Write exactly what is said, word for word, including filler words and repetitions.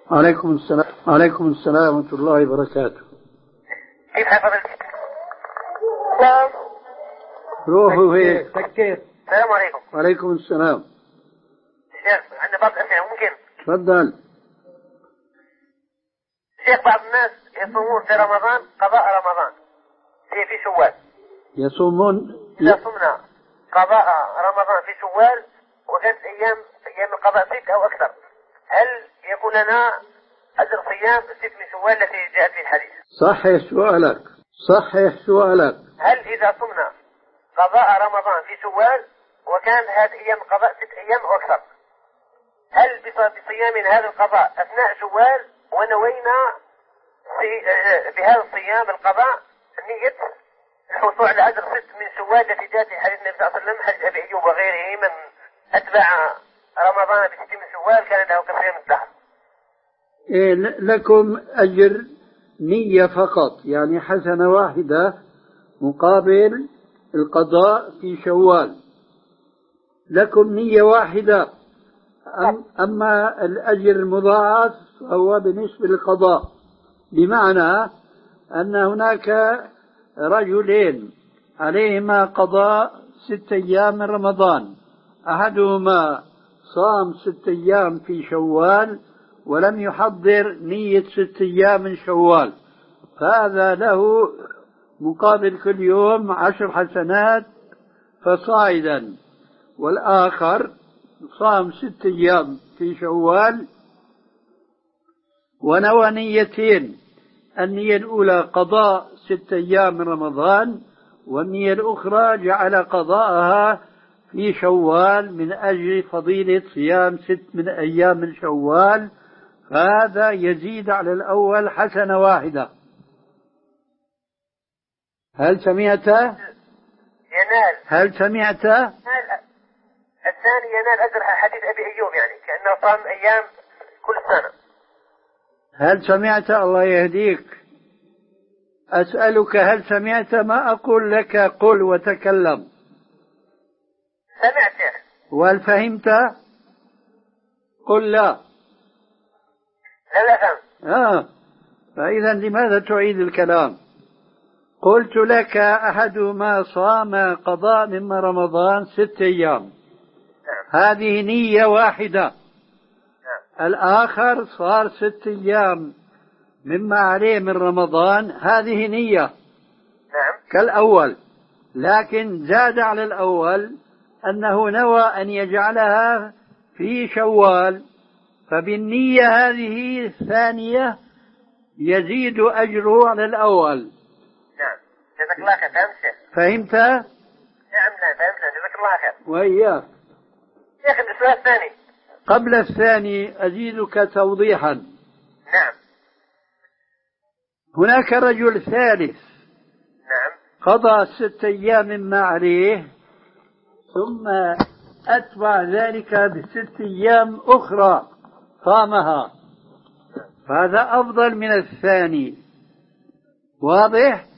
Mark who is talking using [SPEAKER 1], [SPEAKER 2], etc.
[SPEAKER 1] عليكم السلام. عليكم السلام ورحمة الله وبركاته.
[SPEAKER 2] كيف حفظت؟ نعم.
[SPEAKER 1] روحوا هيك.
[SPEAKER 2] سكت. السلام عليكم.
[SPEAKER 1] وعليكم السلام.
[SPEAKER 2] شيخ عندنا بعض الأسئلة ممكن؟
[SPEAKER 1] تفضل.
[SPEAKER 2] شيخ بعض الناس يصومون في رمضان قضاء رمضان في في شوال.
[SPEAKER 1] يصومون
[SPEAKER 2] إذا صمنا قضاء رمضان في شوال وكانت أيام أيام القضاء ست أو أكثر، هل يكون لنا أجر صيام ست من شوال التي جاءت في الحديث؟
[SPEAKER 1] صحح سؤالك. صحح سؤالك.
[SPEAKER 2] هل إذا صمنا قضاء رمضان في شوال وكان هذه أيام القضاء ست أيام أو أكثر، هل بصيامنا هذا القضاء أثناء شوال ونوينا بهذا الصيام القضاء نية الحصول على أجر ست من شوال التي جاءت في حديث النبي صلى الله عليه وسلم، حديث أبي أيوب وغيره من أتبع رمضان بست من شوال كان له كصيام الدهر؟
[SPEAKER 1] إيه لكم أجر نية فقط، يعني حسنة واحدة مقابل القضاء في شوال، لكم نية واحدة. أم أما الأجر المضاعف هو بالنسبة للقضاء، بمعنى أن هناك رجلين عليهما قضاء ست أيام من رمضان، أحدهما صام ست أيام في شوال ولم يحضر نية ست أيام من شوال، فهذا له مقابل كل يوم عشر حسنات فصاعدا، والآخر صام ست أيام في شوال ونوى نيتين، النية الأولى قضاء ست أيام من رمضان، والنية الأخرى جعل قضاءها في شوال من أجل فضيلة صيام ست من أيام من شوال، فهذا يزيد على الأول حسنة واحدة. هل سمعت؟
[SPEAKER 2] ينال.
[SPEAKER 1] هل سمعت؟
[SPEAKER 2] الثاني ينال أجر حديث أبي أيوب، يعني كأنه صام أيام كل سنة.
[SPEAKER 1] هل سمعت؟ الله يهديك. أسألك هل سمعت ما أقول لك؟ قل وتكلم.
[SPEAKER 2] سمعت يا أخي.
[SPEAKER 1] وهل فهمت؟ قل لا.
[SPEAKER 2] لا لا فهم.
[SPEAKER 1] آه. فإذا لماذا تعيد الكلام؟ قلت لك أحدهما صام قضاء من رمضان ست أيام،
[SPEAKER 2] نعم.
[SPEAKER 1] هذه نية واحدة.
[SPEAKER 2] نعم.
[SPEAKER 1] الآخر صار ست أيام مما عليه من رمضان، هذه نية.
[SPEAKER 2] نعم.
[SPEAKER 1] كالأول، لكن زاد على الأول أنه نوى أن يجعلها في شوال، فبالنية هذه الثانية يزيد أجره على الأول.
[SPEAKER 2] نعم. جزاك الله خير. فهمت؟
[SPEAKER 1] فهمت؟
[SPEAKER 2] نعم نعم فهمت. جزاك الله خير.
[SPEAKER 1] وإياك.
[SPEAKER 2] يا أخي السؤال الثاني.
[SPEAKER 1] قبل الثاني أزيدك توضيحا.
[SPEAKER 2] نعم.
[SPEAKER 1] هناك رجل ثالث.
[SPEAKER 2] نعم.
[SPEAKER 1] قضى ست أيام مما عليه، ثم أتبع ذلك بست أيام أخرى صامها، فهذا أفضل من الثاني. واضح؟